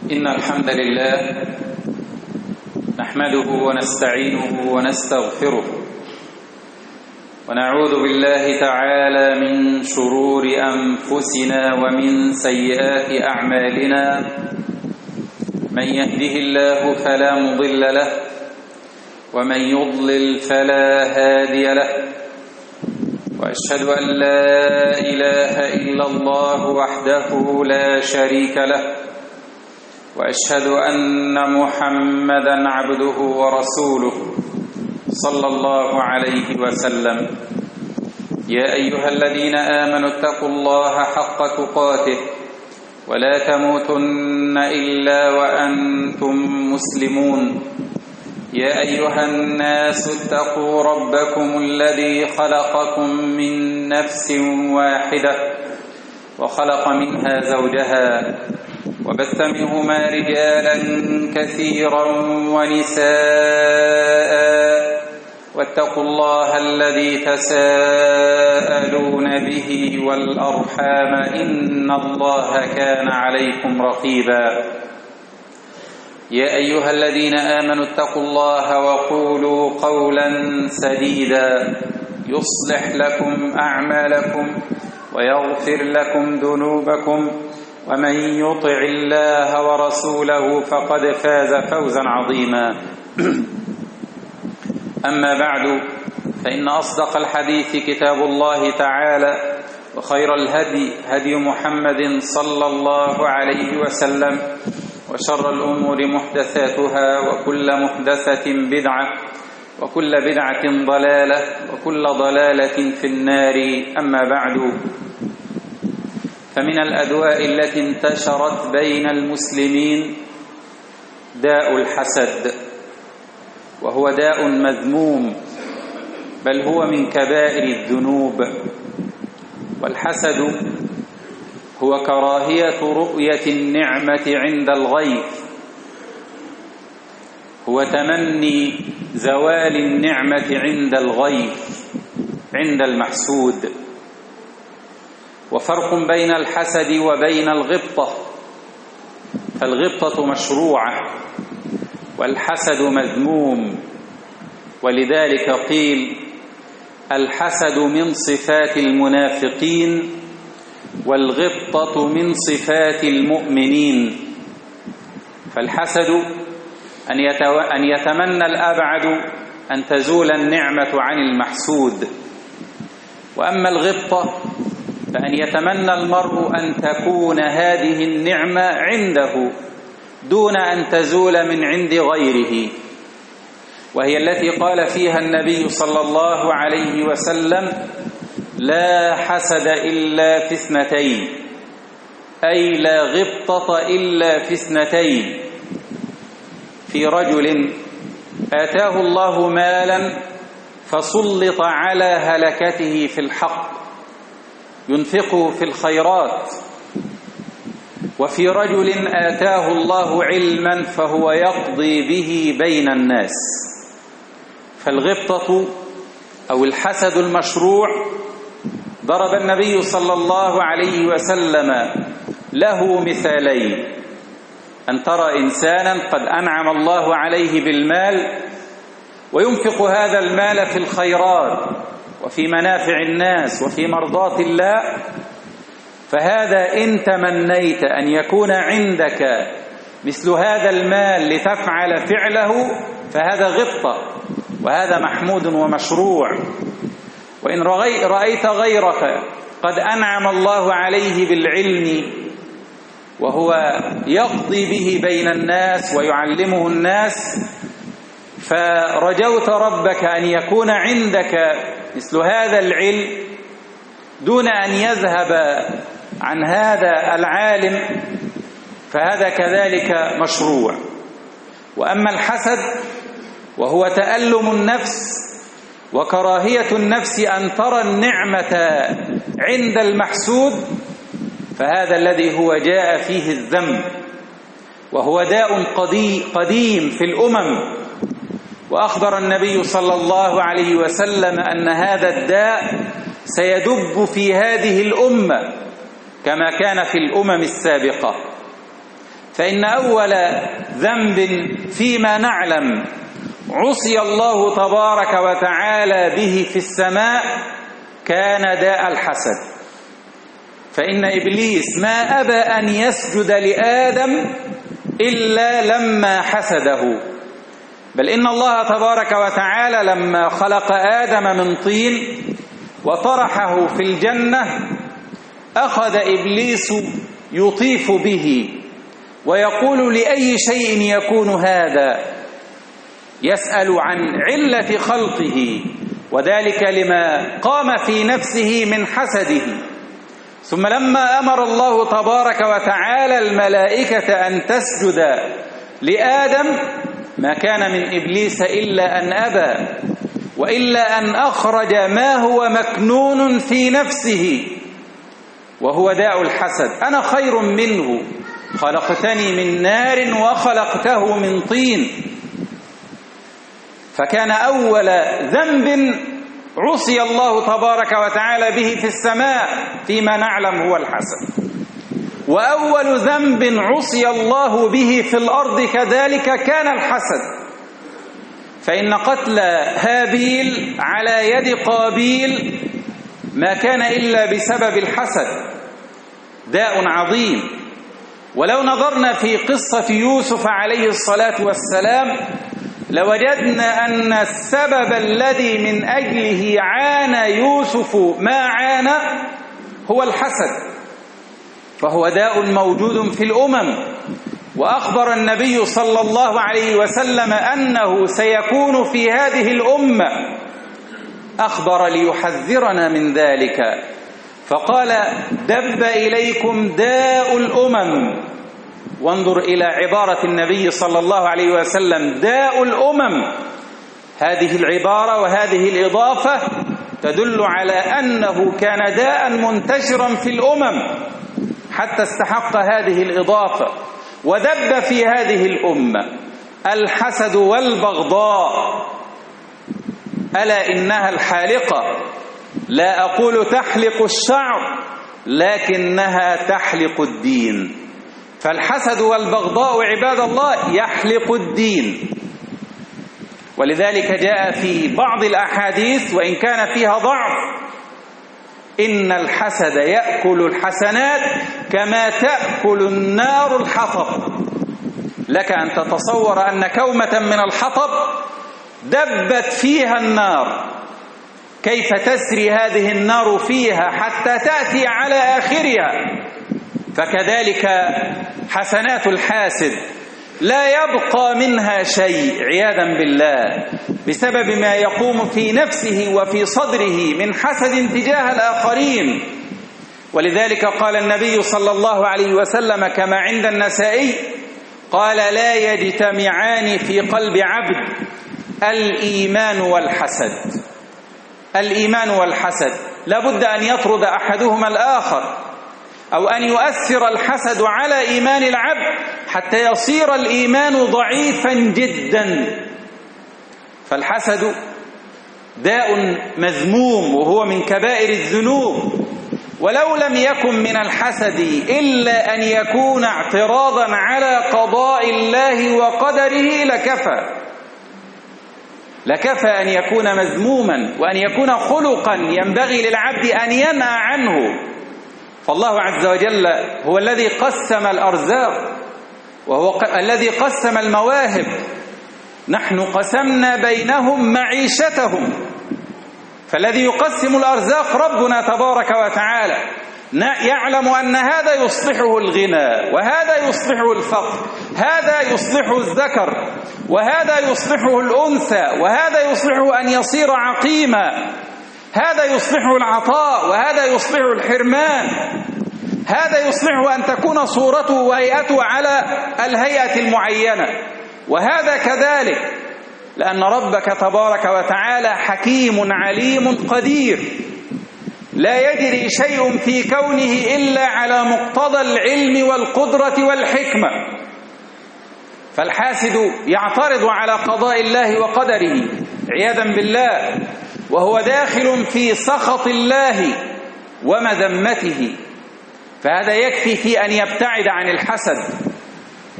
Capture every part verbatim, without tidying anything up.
إن الحمد لله نحمده ونستعينه ونستغفره ونعوذ بالله تعالى من شرور أنفسنا ومن سيئات أعمالنا. من يهده الله فلا مضل له ومن يضلل فلا هادي له، وأشهد أن لا إله إلا الله وحده لا شريك له، وأشهد أن محمدًا عبده ورسوله صلى الله عليه وسلم. يا أيها الذين آمنوا اتقوا الله حق تقاته ولا تموتن إلا وأنتم مسلمون. يا أيها الناس اتقوا ربكم الذي خلقكم من نفس واحدة وخلق منها زوجها وبث منهما رجالا كثيرا ونساء، واتقوا الله الذي تساءلون به والأرحام إن الله كان عليكم رقيبا. يا أيها الذين آمنوا اتقوا الله وقولوا قولا سديدا يصلح لكم أعمالكم ويغفر لكم ذنوبكم، ومن يطع الله ورسوله فقد فاز فوزا عظيما. أما بعد، فإن أصدق الحديث كتاب الله تعالى، وخير الهدي هدي محمد صلى الله عليه وسلم، وشر الأمور محدثاتها، وكل محدثة بدعة، وكل بدعة ضلالة، وكل ضلالة في النار. أما بعد، فمن الأدواء التي انتشرت بين المسلمين داء الحسد، وهو داء مذموم، بل هو من كبائر الذنوب. والحسد هو كراهية رؤية النعمة عند الغيث، هو تمني زوال النعمة عند الغيث عند المحسود. وفرق بين الحسد وبين الغبطة، فالغبطة مشروعة والحسد مذموم، ولذلك قيل الحسد من صفات المنافقين والغبطة من صفات المؤمنين. فالحسد أن يتمنى الأبعد أن تزول النعمة عن المحسود، وأما الغبطة فأن يتمنى المرء أن تكون هذه النعمة عنده دون أن تزول من عند غيره، وهي التي قال فيها النبي صلى الله عليه وسلم: لا حسد إلا في اثنتين، أي لا غبطة إلا في اثنتين: في رجل آتاه الله مالا فسلط على هلكته في الحق ينفقه في الخيرات، وفي رجل آتاه الله علما فهو يقضي به بين الناس. فالغبطة أو الحسد المشروع ضرب النبي صلى الله عليه وسلم له مثالين: أن ترى إنسانا قد أنعم الله عليه بالمال وينفق هذا المال في الخيرات وفي منافع الناس وفي مرضاة الله، فهذا إن تمنيت أن يكون عندك مثل هذا المال لتفعل فعله فهذا غبطة، وهذا محمود ومشروع. وإن رأيت غيرك قد أنعم الله عليه بالعلم وهو يقضي به بين الناس ويعلمه الناس، فرجوت ربك أن يكون عندك مثل هذا العلم دون أن يذهب عن هذا العالم، فهذا كذلك مشروع. وأما الحسد وهو تألم النفس وكراهية النفس أن ترى النعمة عند المحسود، فهذا الذي هو جاء فيه الذم، وهو داء قديم في الأمم. وأخبر النبي صلى الله عليه وسلم أن هذا الداء سيدب في هذه الأمة كما كان في الأمم السابقة. فإن أول ذنب فيما نعلم عصي الله تبارك وتعالى به في السماء كان داء الحسد. فإن إبليس ما أبى أن يسجد لآدم إلا لما حسده، بل إن الله تبارك وتعالى لما خلق آدم من طين وطرحه في الجنة أخذ إبليس يطيف به ويقول لأي شيء يكون هذا، يسأل عن علة خلقه، وذلك لما قام في نفسه من حسده. ثم لما أمر الله تبارك وتعالى الملائكة أن تسجد لآدم ما كان من إبليس إلا أن أبى، وإلا أن أخرج ما هو مكنون في نفسه وهو داء الحسد: أنا خير منه، خلقتني من نار وخلقته من طين. فكان أول ذنب عصي الله تبارك وتعالى به في السماء فيما نعلم هو الحسد، وأول ذنب عصي الله به في الأرض كذلك كان الحسد. فإن قتل هابيل على يد قابيل ما كان إلا بسبب الحسد، داء عظيم. ولو نظرنا في قصة يوسف عليه الصلاة والسلام لوجدنا أن السبب الذي من أجله عانى يوسف ما عانى هو الحسد، فهو داء موجود في الأمم. وأخبر النبي صلى الله عليه وسلم أنه سيكون في هذه الأمة، أخبر ليحذرنا من ذلك فقال: دب إليكم داء الأمم. وانظر إلى عبارة النبي صلى الله عليه وسلم: داء الأمم. هذه العبارة وهذه الإضافة تدل على أنه كان داء منتشرا في الأمم حتى استحق هذه الإضافة. ودب في هذه الأمة الحسد والبغضاء، ألا إنها الحالقة، لا أقول تحلق الشعر لكنها تحلق الدين. فالحسد والبغضاء عباد الله يحلق الدين. ولذلك جاء في بعض الأحاديث وإن كان فيها ضعف: إن الحسد يأكل الحسنات كما تأكل النار الحطب. لك أن تتصور أن كومة من الحطب دبت فيها النار، كيف تسري هذه النار فيها حتى تأتي على آخرها. فكذلك حسنات الحاسد لا يبقى منها شيء عياذا بالله بسبب ما يقوم في نفسه وفي صدره من حسد تجاه الآخرين. ولذلك قال النبي صلى الله عليه وسلم كما عند النسائي قال: لا يجتمعان في قلب عبد الإيمان والحسد. الإيمان والحسد لابد أن يطرد أحدهما الآخر، أو أن يؤثر الحسد على إيمان العبد حتى يصير الإيمان ضعيفا جدا. فالحسد داء مذموم وهو من كبائر الذنوب، ولو لم يكن من الحسد إلا أن يكون اعتراضا على قضاء الله وقدره لكفى لكفى أن يكون مذموما وأن يكون خلقا ينبغي للعبد أن ينأى عنه. فالله عز وجل هو الذي قسم الأرزاق وهو الذي قسم المواهب. نحن قسمنا بينهم معيشتهم، فالذي يقسم الأرزاق ربنا تبارك وتعالى، يعلم أن هذا يصلحه الغنى وهذا يصلحه الفقر، هذا يصلحه الذكر وهذا يصلحه الأنثى، وهذا يصلحه أن يصير عقيما، هذا يصلحه العطاء وهذا يصلحه الحرمان، هذا يصلحه أن تكون صورته وهيئته على الهيئة المعينة، وهذا كذلك، لأن ربك تبارك وتعالى حكيم عليم قدير، لا يجري شيء في كونه إلا على مقتضى العلم والقدرة والحكمة. فالحاسد يعترض على قضاء الله وقدره عياذا بالله، وهو داخل في سخط الله ومذمته، فهذا يكفي في أن يبتعد عن الحسد.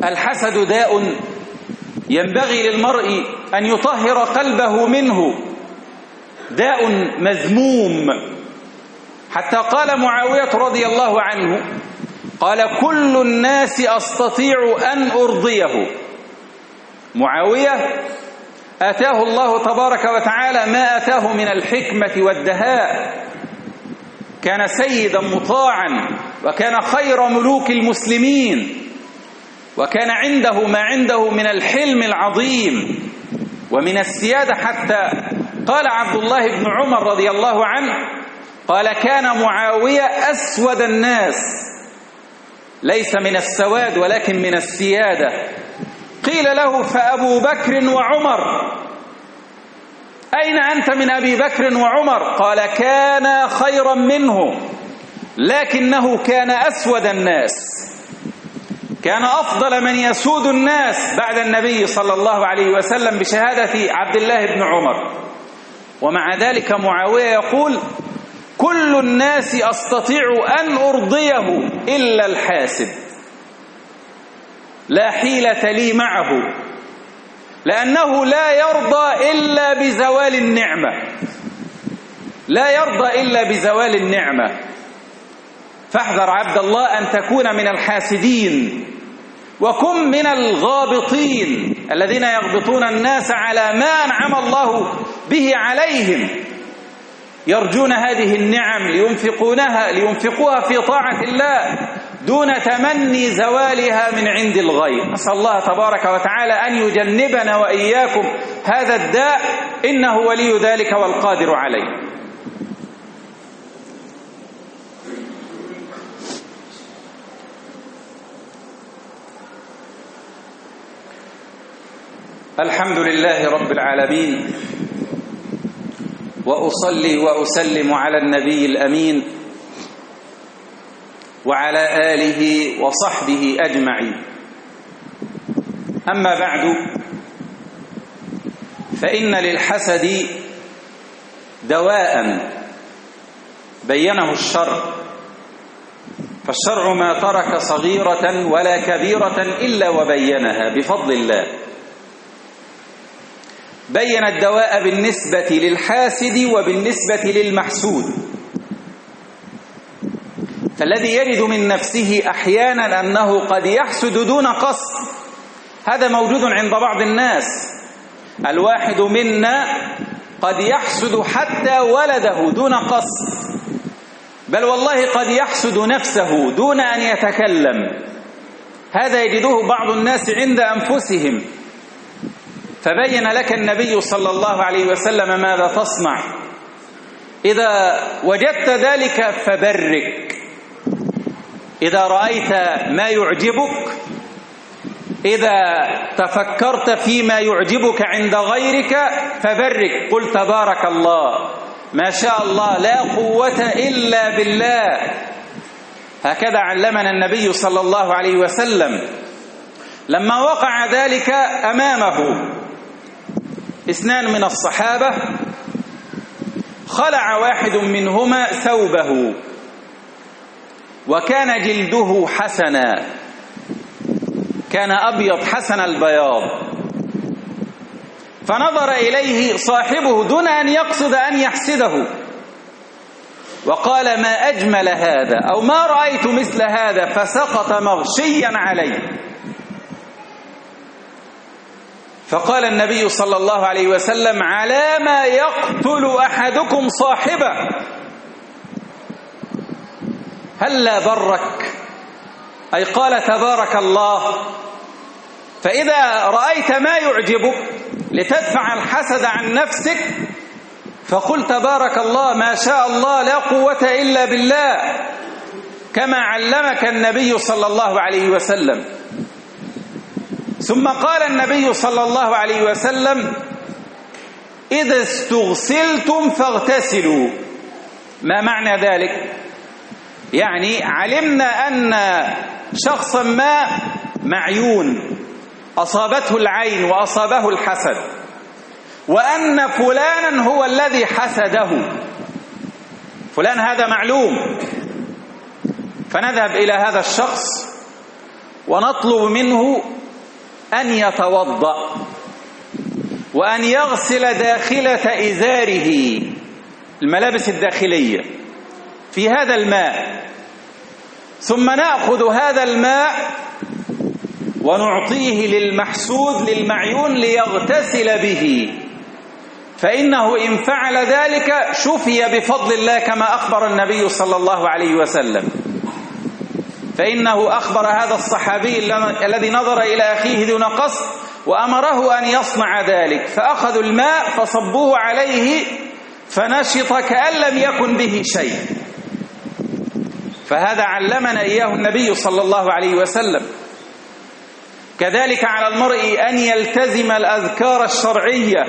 الحسد داء ينبغي للمرء أن يطهر قلبه منه، داء مذموم، حتى قال معاوية رضي الله عنه قال كل الناس أستطيع أن أرضيه. معاوية آتاه الله تبارك وتعالى ما آتاه من الحكمة والدهاء، كان سيدا مطاعا، وكان خير ملوك المسلمين، وكان عنده ما عنده من الحلم العظيم ومن السيادة، حتى قال عبد الله بن عمر رضي الله عنه قال كان معاوية أسود الناس، ليس من السواد ولكن من السيادة. قيل له فأبو بكر وعمر، أين أنت من أبي بكر وعمر؟ قال كان خيرا منه لكنه كان أسود الناس، كان أفضل من يسود الناس بعد النبي صلى الله عليه وسلم بشهادة عبد الله بن عمر. ومع ذلك معاوية يقول كل الناس أستطيع أن أرضيه إلا الحاسد، لا حيلة لي معه، لأنه لا يرضى إلا بزوال النعمة، لا يرضى إلا بزوال النعمة. فاحذر عبد الله أن تكون من الحاسدين، وكن من الغابطين الذين يغبطون الناس على ما أنعم الله به عليهم، يرجون هذه النعم لينفقونها لينفقوها في طاعة الله دون تمني زوالها من عند الغير. نسأل الله تبارك وتعالى أن يجنبنا وإياكم هذا الداء، إنه ولي ذلك والقادر عليه. الحمد لله رب العالمين، وأصلي وأسلم على النبي الأمين وعلى آله وصحبه أجمعين. أما بعد، فإن للحسد دواء بينه الشرع، فالشرع ما ترك صغيرة ولا كبيرة إلا وبينها بفضل الله. بين الدواء بالنسبة للحاسد وبالنسبة للمحسود. فالذي يجد من نفسه أحيانا أنه قد يحسد دون قصد، هذا موجود عند بعض الناس. الواحد منا قد يحسد حتى ولده دون قصد، بل والله قد يحسد نفسه دون أن يتكلم، هذا يجده بعض الناس عند أنفسهم. فبين لك النبي صلى الله عليه وسلم ماذا تصنع إذا وجدت ذلك، فبرك. إذا رأيت ما يعجبك، إذا تفكرت فيما يعجبك عند غيرك، فبرك، قل تبارك الله، ما شاء الله، لا قوة إلا بالله. هكذا علمنا النبي صلى الله عليه وسلم. لما وقع ذلك أمامه اثنان من الصحابة، خلع واحد منهما ثوبه، وكان جلده حسنا، كان أبيض حسن البياض، فنظر إليه صاحبه دون أن يقصد أن يحسده، وقال ما أجمل هذا، أو ما رأيت مثل هذا، فسقط مغشيا عليه. فقال النبي صلى الله عليه وسلم على ما يقتل أحدكم صاحبه، هلا برك، أي قال تبارك الله. فإذا رأيت ما يعجبك لتدفع الحسد عن نفسك، فقل تبارك الله، ما شاء الله، لا قوة إلا بالله، كما علمك النبي صلى الله عليه وسلم. ثم قال النبي صلى الله عليه وسلم إذا استغسلتم فاغتسلوا. ما معنى ذلك؟ يعني علمنا أن شخصا ما معيون أصابته العين وأصابه الحسد، وأن فلانا هو الذي حسده، فلان هذا معلوم، فنذهب إلى هذا الشخص ونطلب منه أن يتوضأ وأن يغسل داخلة إزاره، الملابس الداخلية، في هذا الماء، ثم نأخذ هذا الماء ونعطيه للمحسود للمعيون ليغتسل به، فإنه إن فعل ذلك شفي بفضل الله كما أخبر النبي صلى الله عليه وسلم. فإنه أخبر هذا الصحابي الذي نظر إلى أخيه دون قصد وأمره أن يصنع ذلك، فأخذوا الماء فصبوه عليه فنشط كأن لم يكن به شيء. فهذا علمنا إياه النبي صلى الله عليه وسلم. كذلك على المرء أن يلتزم الأذكار الشرعية،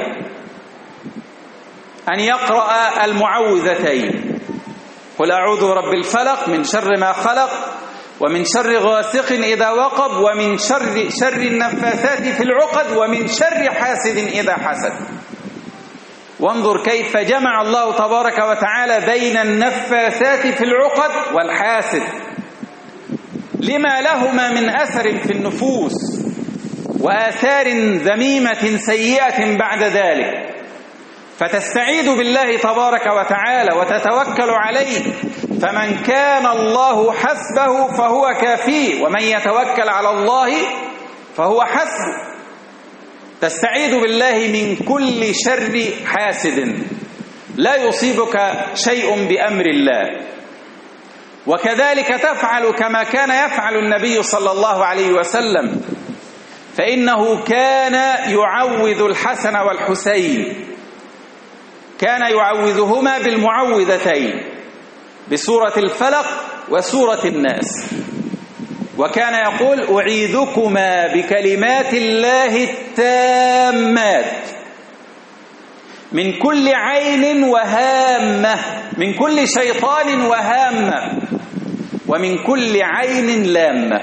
أن يقرأ المعوذتين: قل أعوذ برب الفلق من شر ما خلق ومن شر غاسق إذا وقب ومن شر شر النفاثات في العقد ومن شر حاسد إذا حسد. وانظر كيف جمع الله تبارك وتعالى بين النفاثات في العقد والحاسد لما لهما من أثر في النفوس وآثار ذميمة سيئة بعد ذلك، فتستعيذ بالله تبارك وتعالى وتتوكل عليه، فمن كان الله حسبه فهو كافيه، ومن يتوكل على الله فهو حسبه. تستعيذ بالله من كل شر حاسد، لا يصيبك شيء بأمر الله. وكذلك تفعل كما كان يفعل النبي صلى الله عليه وسلم، فإنه كان يعوذ الحسن والحسين، كان يعوذهما بالمعوذتين، بسورة الفلق وسورة الناس، وكان يقول: أعيذكما بكلمات الله التامات من كل عين وهامة، من كل شيطان وهامة، ومن كل عين لامة.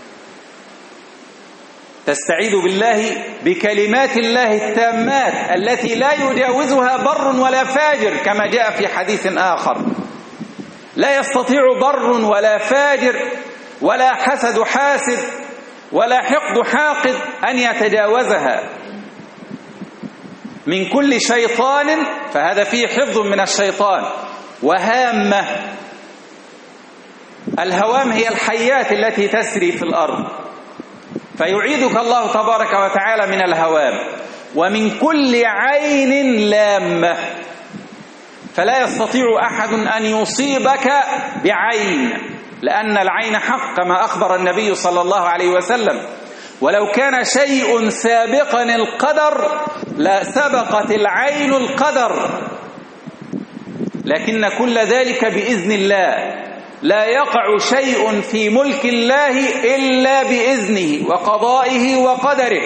تستعيذ بالله بكلمات الله التامات التي لا يجاوزها بر ولا فاجر، كما جاء في حديث آخر: لا يستطيع بر ولا فاجر ولا حسد حاسد ولا حقد حاقد أن يتجاوزها. من كل شيطان، فهذا فيه حفظ من الشيطان، وهامة، الهوام هي الحيات التي تسري في الأرض، فيعيدك الله تبارك وتعالى من الهوام، ومن كل عين لامة، فلا يستطيع أحد أن يصيبك بعين، لأن العين حق كما أخبر النبي صلى الله عليه وسلم: ولو كان شيء سابقا القدر لسبقت العين القدر، لكن كل ذلك بإذن الله، لا يقع شيء في ملك الله إلا بإذنه وقضائه وقدره،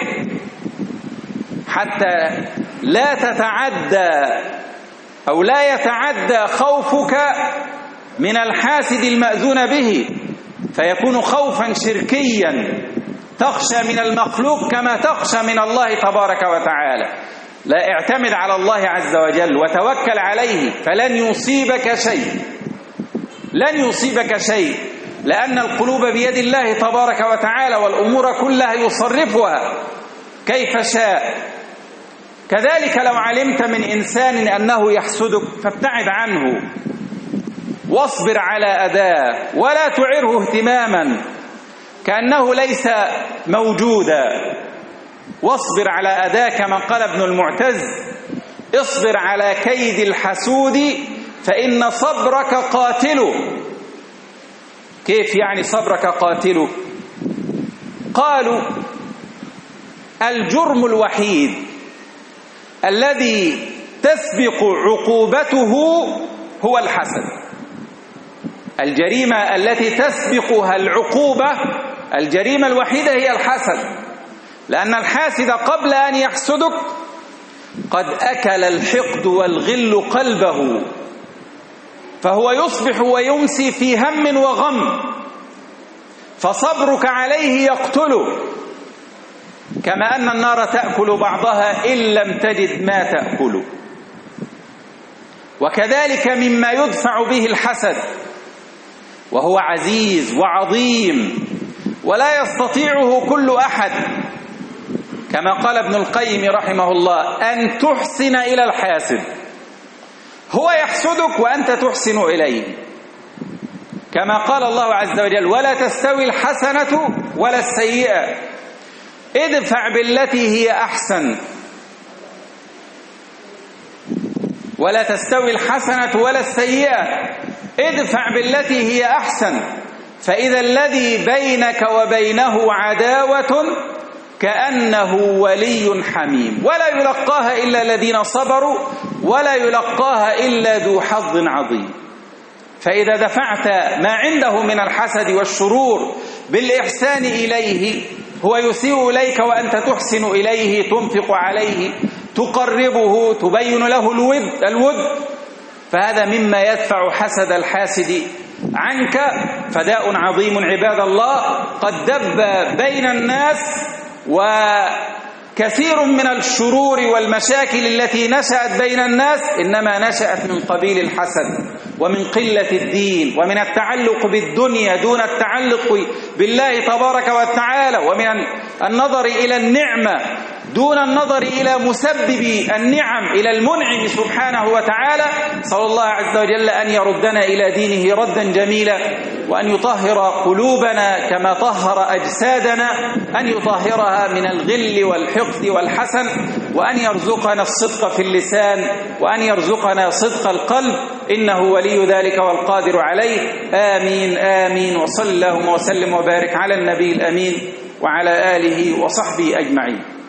حتى لا تتعدى أو لا يتعدى خوفك من الحاسد المأذون به، فيكون خوفا شركيا، تخشى من المخلوق كما تخشى من الله تبارك وتعالى. لا، اعتمد على الله عز وجل وتوكل عليه، فلن يصيبك شيء، لن يصيبك شيء، لأن القلوب بيد الله تبارك وتعالى، والأمور كلها يصرفها كيف شاء. كذلك لو علمت من إنسان أنه يحسدك فابتعد عنه، واصبر على أذاه، ولا تعره اهتماما كأنه ليس موجودا. واصبر على أذاه كما قال ابن المعتز: اصبر على كيد الحسود فإن صبرك قاتله. كيف يعني صبرك قاتله؟ قالوا: الجرم الوحيد الذي تسبق عقوبته هو الحسد. الجريمة التي تسبقها العقوبة، الجريمة الوحيدة هي الحسد، لأن الحاسد قبل أن يحسدك قد أكل الحقد والغل قلبه، فهو يصبح ويمسي في هم وغم، فصبرك عليه يقتله، كما أن النار تأكل بعضها إن لم تجد ما تأكله. وكذلك مما يدفع به الحسد، وهو عزيز وعظيم ولا يستطيعه كل أحد، كما قال ابن القيم رحمه الله: أن تحسن إلى الحاسد. هو يحسدك وأنت تحسن إليه، كما قال الله عز وجل: ولا تستوي الحسنة ولا السيئة ادفع بالتي هي أحسن. ولا تستوي الحسنة ولا السيئة ادفع بالتي هي أحسن فإذا الذي بينك وبينه عداوة كأنه ولي حميم. ولا يلقاها إلا الذين صبروا ولا يلقاها إلا ذو حظ عظيم. فإذا دفعت ما عنده من الحسد والشرور بالإحسان إليه، هو يسيء إليك وأنت تحسن إليه، تنفق عليه، تقربه، تبين له الود الود فهذا مما يدفع حسد الحاسد عنك. فداء عظيم عباد الله قد دب بين الناس، وكثير من الشرور والمشاكل التي نشأت بين الناس إنما نشأت من قبيل الحسد ومن قلة الدين ومن التعلق بالدنيا دون التعلق بالله تبارك وتعالى، ومن النظر إلى النعمة دون النظر إلى مسبب النعم، إلى المنعم سبحانه وتعالى. صلى الله عز وجل أن يردنا إلى دينه ردا جميلا، وأن يطهر قلوبنا كما طهر أجسادنا، أن يطهرها من الغل والحقد والحسن، وأن يرزقنا الصدق في اللسان، وأن يرزقنا صدق القلب، إنه ولي ذلك والقادر عليه. آمين آمين. وصلى اللهم وسلم وبارك على النبي الأمين وعلى آله وصحبه أجمعين.